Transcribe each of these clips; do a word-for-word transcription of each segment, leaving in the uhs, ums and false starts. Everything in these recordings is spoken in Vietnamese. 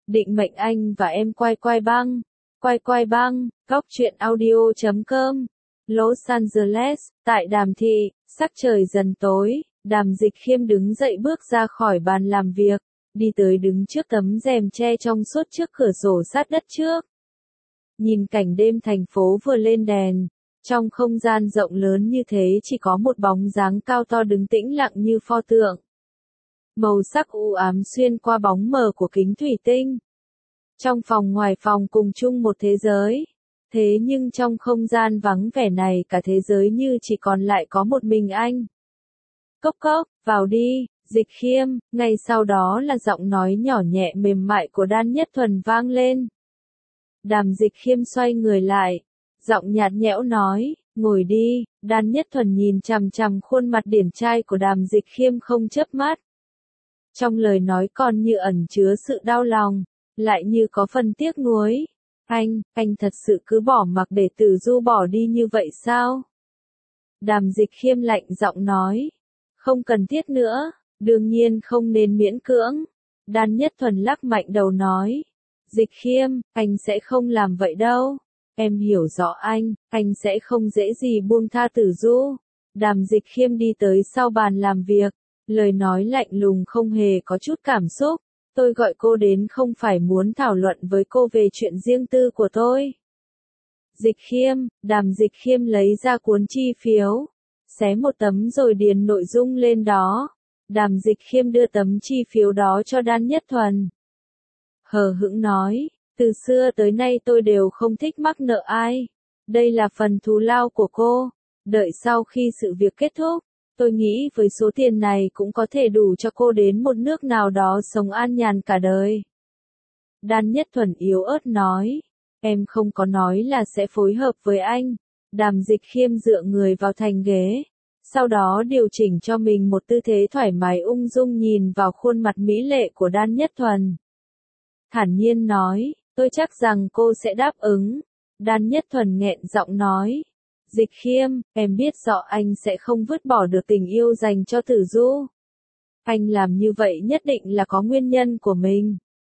định mệnh anh và em quay quay băng. Quay quay băng, góc truyện audio chấm com. Los Angeles, tại Đàm Thị, sắc trời dần tối, Đàm Dịch Khiêm đứng dậy bước ra khỏi bàn làm việc, đi tới đứng trước tấm rèm che trong suốt trước cửa sổ sát đất trước. Nhìn cảnh đêm thành phố vừa lên đèn, trong không gian rộng lớn như thế chỉ có một bóng dáng cao to đứng tĩnh lặng như pho tượng. Màu sắc u ám xuyên qua bóng mờ của kính thủy tinh. Trong phòng ngoài phòng cùng chung một thế giới. Thế nhưng trong không gian vắng vẻ này cả thế giới như chỉ còn lại có một mình anh. Cốc cốc, vào đi, Dịch Khiêm, ngay sau đó là giọng nói nhỏ nhẹ mềm mại của Đan Nhất Thuần vang lên. Đàm Dịch Khiêm xoay người lại, giọng nhạt nhẽo nói, ngồi đi. Đan Nhất Thuần nhìn chằm chằm khuôn mặt điển trai của Đàm Dịch Khiêm không chớp mắt. Trong lời nói còn như ẩn chứa sự đau lòng, lại như có phần tiếc nuối. Anh, anh thật sự cứ bỏ mặc để Tử Du bỏ đi như vậy sao? Đàm Dịch Khiêm lạnh giọng nói. Không cần thiết nữa, đương nhiên không nên miễn cưỡng. Đan Nhất Thuần lắc mạnh đầu nói. Dịch Khiêm, anh sẽ không làm vậy đâu. Em hiểu rõ anh, anh sẽ không dễ gì buông tha Tử Du. Đàm Dịch Khiêm đi tới sau bàn làm việc, lời nói lạnh lùng không hề có chút cảm xúc. Tôi gọi cô đến không phải muốn thảo luận với cô về chuyện riêng tư của tôi. Dịch Khiêm, Đàm Dịch Khiêm lấy ra cuốn chi phiếu, xé một tấm rồi điền nội dung lên đó. Đàm Dịch Khiêm đưa tấm chi phiếu đó cho Đan Nhất Thuần. Hờ hững nói, từ xưa tới nay tôi đều không thích mắc nợ ai. Đây là phần thù lao của cô. Đợi sau khi sự việc kết thúc, tôi nghĩ với số tiền này cũng có thể đủ cho cô đến một nước nào đó sống an nhàn cả đời. Đan Nhất Thuần yếu ớt nói, em không có nói là sẽ phối hợp với anh. Đàm Dịch Khiêm dựa người vào thành ghế, sau đó điều chỉnh cho mình một tư thế thoải mái ung dung nhìn vào khuôn mặt mỹ lệ của Đan Nhất Thuần. Thản nhiên nói, tôi chắc rằng cô sẽ đáp ứng. Đan Nhất Thuần nghẹn giọng nói. Dịch Khiêm, em biết rõ anh sẽ không vứt bỏ được tình yêu dành cho Tử Du. Anh làm như vậy nhất định là có nguyên nhân của mình.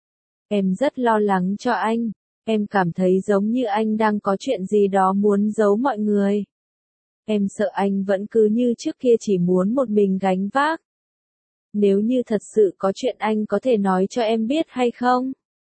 Em rất lo lắng cho anh. Em cảm thấy giống như anh đang có chuyện gì đó muốn giấu mọi người. Em sợ anh vẫn cứ như trước kia chỉ muốn một mình gánh vác. Nếu như thật sự có chuyện anh có thể nói cho em biết hay không?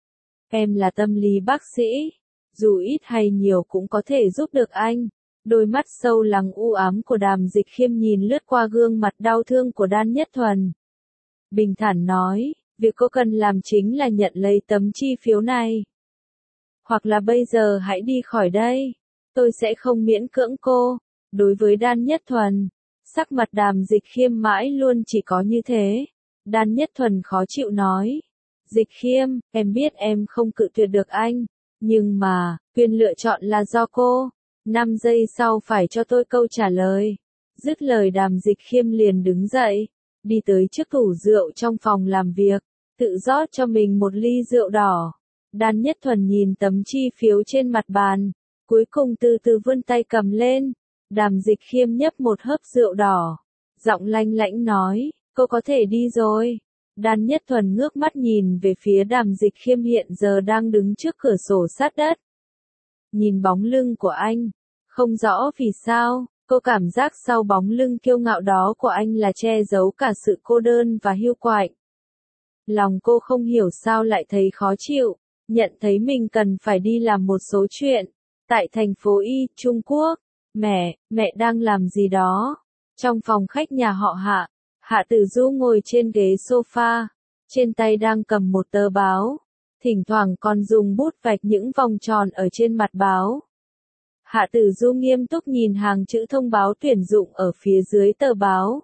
Em là tâm lý bác sĩ. Dù ít hay nhiều cũng có thể giúp được anh. Đôi mắt sâu lắng u ám của Đàm Dịch Khiêm nhìn lướt qua gương mặt đau thương của Đan Nhất Thuần. Bình thản nói, việc cô cần làm chính là nhận lấy tấm chi phiếu này. Hoặc là bây giờ hãy đi khỏi đây. Tôi sẽ không miễn cưỡng cô. Đối với Đan Nhất Thuần, sắc mặt Đàm Dịch Khiêm mãi luôn chỉ có như thế. Đan Nhất Thuần khó chịu nói. Dịch Khiêm, em biết em không cự tuyệt được anh. Nhưng mà, quyền lựa chọn là do cô. Năm giây sau phải cho tôi câu trả lời. Dứt lời Đàm Dịch Khiêm liền đứng dậy, đi tới trước tủ rượu trong phòng làm việc, tự rót cho mình một ly rượu đỏ. Đan Nhất Thuần nhìn tấm chi phiếu trên mặt bàn, cuối cùng từ từ vươn tay cầm lên. Đàm Dịch Khiêm nhấp một hớp rượu đỏ, giọng lanh lãnh nói, cô có thể đi rồi. Đan Nhất Thuần ngước mắt nhìn về phía Đàm Dịch Khiêm hiện giờ đang đứng trước cửa sổ sát đất. Nhìn bóng lưng của anh, không rõ vì sao, cô cảm giác sau bóng lưng kiêu ngạo đó của anh là che giấu cả sự cô đơn và hiu quạnh. Lòng cô không hiểu sao lại thấy khó chịu, nhận thấy mình cần phải đi làm một số chuyện. Tại thành phố Y, Trung Quốc, mẹ, mẹ đang làm gì đó? Trong phòng khách nhà họ Hạ, Hạ Tử Du ngồi trên ghế sofa, trên tay đang cầm một tờ báo, thỉnh thoảng còn dùng bút vạch những vòng tròn ở trên mặt báo. Hạ Tử Du nghiêm túc nhìn hàng chữ thông báo tuyển dụng ở phía dưới tờ báo.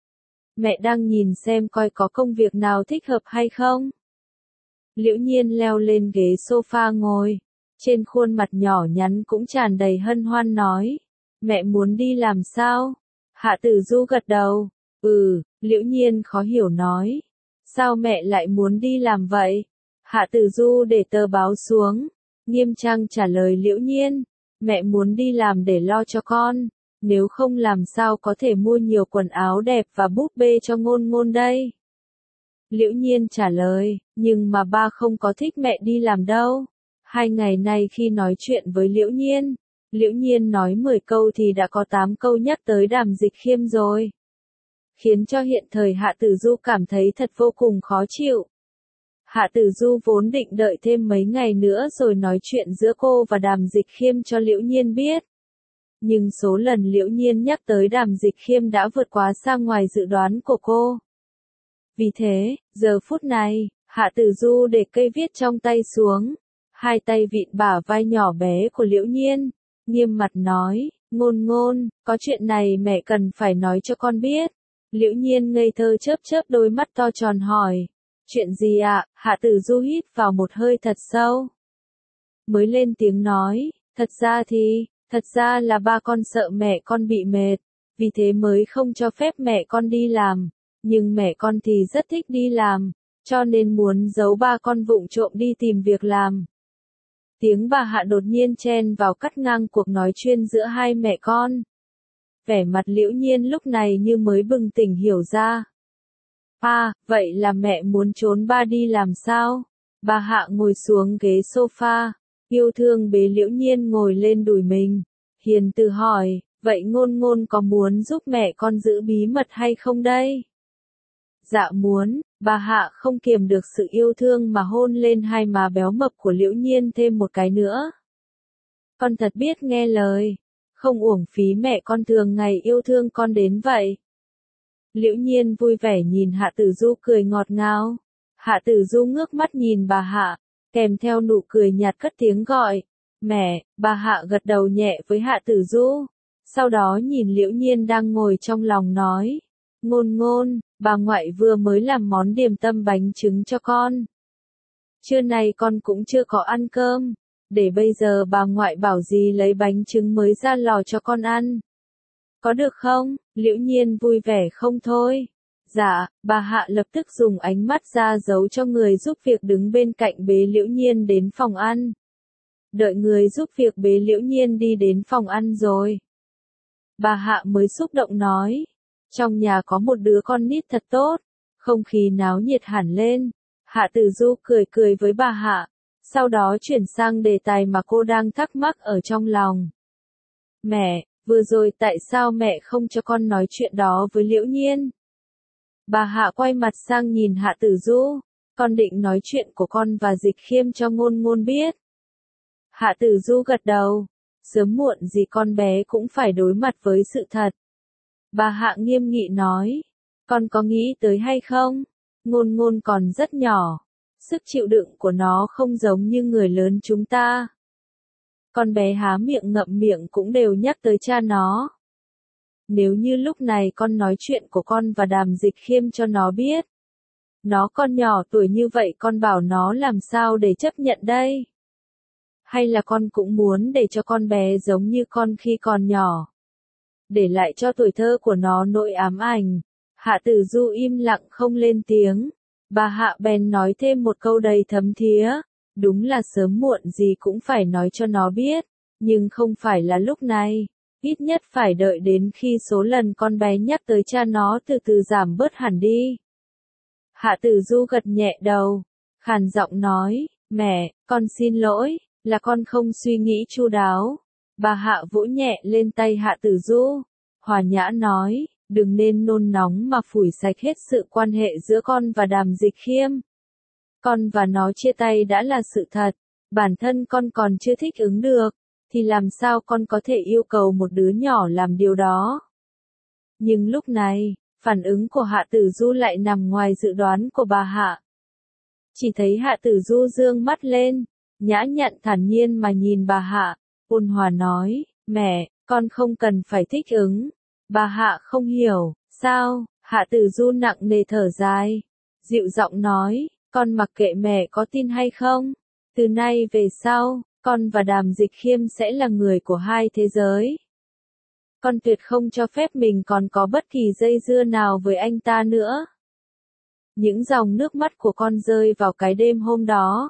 Mẹ đang nhìn xem coi có công việc nào thích hợp hay không. Liễu Nhiên leo lên ghế sofa ngồi, trên khuôn mặt nhỏ nhắn cũng tràn đầy hân hoan nói. Mẹ muốn đi làm sao? Hạ Tử Du gật đầu. Ừ, Liễu Nhiên khó hiểu nói. Sao mẹ lại muốn đi làm vậy? Hạ Tử Du để tờ báo xuống, nghiêm trang trả lời Liễu Nhiên. Mẹ muốn đi làm để lo cho con, nếu không làm sao có thể mua nhiều quần áo đẹp và búp bê cho Ngôn Ngôn đây. Liễu Nhiên trả lời, nhưng mà ba không có thích mẹ đi làm đâu. Hai ngày nay khi nói chuyện với Liễu Nhiên, Liễu Nhiên nói mười câu thì đã có tám câu nhắc tới Đàm Dịch Khiêm rồi. Khiến cho hiện thời Hạ Tử Du cảm thấy thật vô cùng khó chịu. Hạ Tử Du vốn định đợi thêm mấy ngày nữa rồi nói chuyện giữa cô và Đàm Dịch Khiêm cho Liễu Nhiên biết. Nhưng số lần Liễu Nhiên nhắc tới Đàm Dịch Khiêm đã vượt quá xa ngoài dự đoán của cô. Vì thế, giờ phút này, Hạ Tử Du để cây viết trong tay xuống, hai tay vịn bả vai nhỏ bé của Liễu Nhiên, nghiêm mặt nói, Ngôn Ngôn, có chuyện này mẹ cần phải nói cho con biết. Liễu Nhiên ngây thơ chớp chớp đôi mắt to tròn hỏi, chuyện gì ạ? Hạ Tử Du hít vào một hơi thật sâu. Mới lên tiếng nói, thật ra thì, thật ra là ba con sợ mẹ con bị mệt, vì thế mới không cho phép mẹ con đi làm. Nhưng mẹ con thì rất thích đi làm, cho nên muốn giấu ba con vụng trộm đi tìm việc làm. Tiếng bà Hạ đột nhiên chen vào cắt ngang cuộc nói chuyện giữa hai mẹ con. Vẻ mặt Liễu Nhiên lúc này như mới bừng tỉnh hiểu ra. À, vậy là mẹ muốn trốn ba đi làm sao? Bà Hạ ngồi xuống ghế sofa, yêu thương bế Liễu Nhiên ngồi lên đùi mình. Hiền từ hỏi, vậy Ngôn Ngôn có muốn giúp mẹ con giữ bí mật hay không đây? Dạ muốn. Bà Hạ không kiềm được sự yêu thương mà hôn lên hai má béo mập của Liễu Nhiên thêm một cái nữa. Con thật biết nghe lời, không uổng phí mẹ con thường ngày yêu thương con đến vậy. Liễu Nhiên vui vẻ nhìn Hạ Tử Du cười ngọt ngào. Hạ Tử Du ngước mắt nhìn bà Hạ, kèm theo nụ cười nhạt cất tiếng gọi, mẹ. Bà Hạ gật đầu nhẹ với Hạ Tử Du, sau đó nhìn Liễu Nhiên đang ngồi trong lòng nói, Ngôn Ngôn, bà ngoại vừa mới làm món điểm tâm bánh trứng cho con. Trưa nay con cũng chưa có ăn cơm, để bây giờ bà ngoại bảo gì lấy bánh trứng mới ra lò cho con ăn. Có được không? Liễu Nhiên vui vẻ không thôi. Dạ. Bà Hạ lập tức dùng ánh mắt ra dấu cho người giúp việc đứng bên cạnh bế Liễu Nhiên đến phòng ăn. Đợi người giúp việc bế Liễu Nhiên đi đến phòng ăn rồi, bà Hạ mới xúc động nói, trong nhà có một đứa con nít thật tốt. Không khí náo nhiệt hẳn lên. Hạ Tử Du cười cười với bà Hạ, sau đó chuyển sang đề tài mà cô đang thắc mắc ở trong lòng. Mẹ, vừa rồi tại sao mẹ không cho con nói chuyện đó với Liễu Nhiên? Bà Hạ quay mặt sang nhìn Hạ Tử Du, con định nói chuyện của con và Dịch Khiêm cho Ngôn Ngôn biết. Hạ Tử Du gật đầu, sớm muộn gì con bé cũng phải đối mặt với sự thật. Bà Hạ nghiêm nghị nói, con có nghĩ tới hay không? Ngôn Ngôn còn rất nhỏ, sức chịu đựng của nó không giống như người lớn chúng ta. Con bé há miệng ngậm miệng cũng đều nhắc tới cha nó. Nếu như lúc này con nói chuyện của con và Đàm Dịch Khiêm cho nó biết, nó còn nhỏ tuổi như vậy con bảo nó làm sao để chấp nhận đây? Hay là con cũng muốn để cho con bé giống như con khi còn nhỏ, để lại cho tuổi thơ của nó nỗi ám ảnh? Hạ Tử Du im lặng không lên tiếng. Bà Hạ bèn nói thêm một câu đầy thấm thía, đúng là sớm muộn gì cũng phải nói cho nó biết, nhưng không phải là lúc này, ít nhất phải đợi đến khi số lần con bé nhắc tới cha nó từ từ giảm bớt hẳn đi. Hạ Tử Du gật nhẹ đầu, khàn giọng nói, mẹ, con xin lỗi, là con không suy nghĩ chu đáo. Bà Hạ vỗ nhẹ lên tay Hạ Tử Du, hòa nhã nói, đừng nên nôn nóng mà phủi sạch hết sự quan hệ giữa con và Đàm Dịch Khiêm. Con và nó chia tay đã là sự thật, bản thân con còn chưa thích ứng được, thì làm sao con có thể yêu cầu một đứa nhỏ làm điều đó? Nhưng lúc này, phản ứng của Hạ Tử Du lại nằm ngoài dự đoán của bà Hạ. Chỉ thấy Hạ Tử Du dương mắt lên, nhã nhặn thản nhiên mà nhìn bà Hạ, ôn hòa nói, mẹ, con không cần phải thích ứng. Bà Hạ không hiểu, sao? Hạ Tử Du nặng nề thở dài, dịu giọng nói, con mặc kệ mẹ có tin hay không. Từ nay về sau, con và Đàm Dịch Khiêm sẽ là người của hai thế giới. Con tuyệt không cho phép mình còn có bất kỳ dây dưa nào với anh ta nữa. Những dòng nước mắt của con rơi vào cái đêm hôm đó,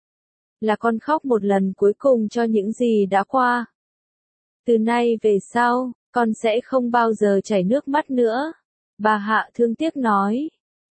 là con khóc một lần cuối cùng cho những gì đã qua. Từ nay về sau, con sẽ không bao giờ chảy nước mắt nữa. Bà Hạ thương tiếc nói.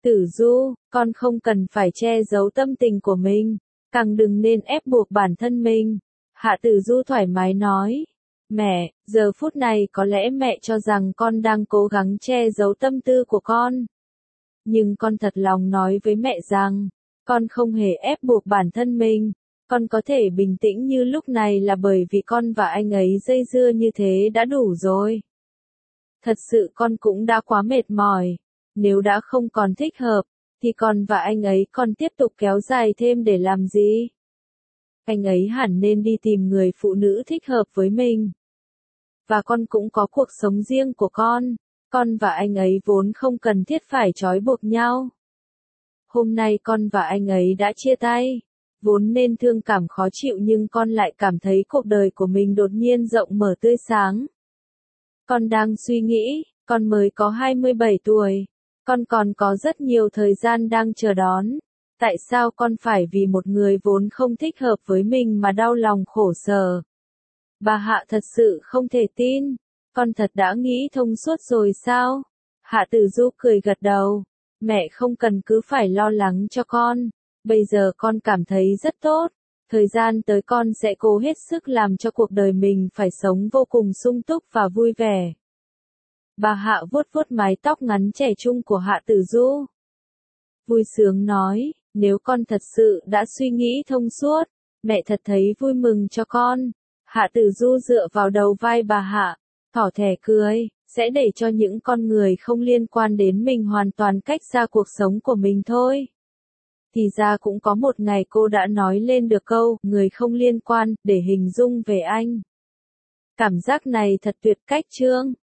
Tử Du, con không cần phải che giấu tâm tình của mình, càng đừng nên ép buộc bản thân mình. Hạ Tử Du thoải mái nói. Mẹ, giờ phút này có lẽ mẹ cho rằng con đang cố gắng che giấu tâm tư của con. Nhưng con thật lòng nói với mẹ rằng, con không hề ép buộc bản thân mình. Con có thể bình tĩnh như lúc này là bởi vì con và anh ấy dây dưa như thế đã đủ rồi. Thật sự con cũng đã quá mệt mỏi. Nếu đã không còn thích hợp, thì con và anh ấy còn tiếp tục kéo dài thêm để làm gì? Anh ấy hẳn nên đi tìm người phụ nữ thích hợp với mình. Và con cũng có cuộc sống riêng của con. Con và anh ấy vốn không cần thiết phải trói buộc nhau. Hôm nay con và anh ấy đã chia tay. Vốn nên thương cảm khó chịu nhưng con lại cảm thấy cuộc đời của mình đột nhiên rộng mở tươi sáng. Con đang suy nghĩ, con mới có hai mươi bảy tuổi. Con còn có rất nhiều thời gian đang chờ đón. Tại sao con phải vì một người vốn không thích hợp với mình mà đau lòng khổ sở? Bà Hạ thật sự không thể tin. Con thật đã nghĩ thông suốt rồi sao? Hạ Tử Du cười gật đầu. Mẹ không cần cứ phải lo lắng cho con. Bây giờ con cảm thấy rất tốt. Thời gian tới con sẽ cố hết sức làm cho cuộc đời mình phải sống vô cùng sung túc và vui vẻ. Bà Hạ vuốt vuốt mái tóc ngắn trẻ trung của Hạ Tử Du. Vui sướng nói, nếu con thật sự đã suy nghĩ thông suốt, mẹ thật thấy vui mừng cho con. Hạ Tử Du dựa vào đầu vai bà Hạ, thỏ thẻ cười, sẽ để cho những con người không liên quan đến mình hoàn toàn cách xa cuộc sống của mình thôi. Thì ra cũng có một ngày cô đã nói lên được câu, người không liên quan, để hình dung về anh. Cảm giác này thật tuyệt cách chương.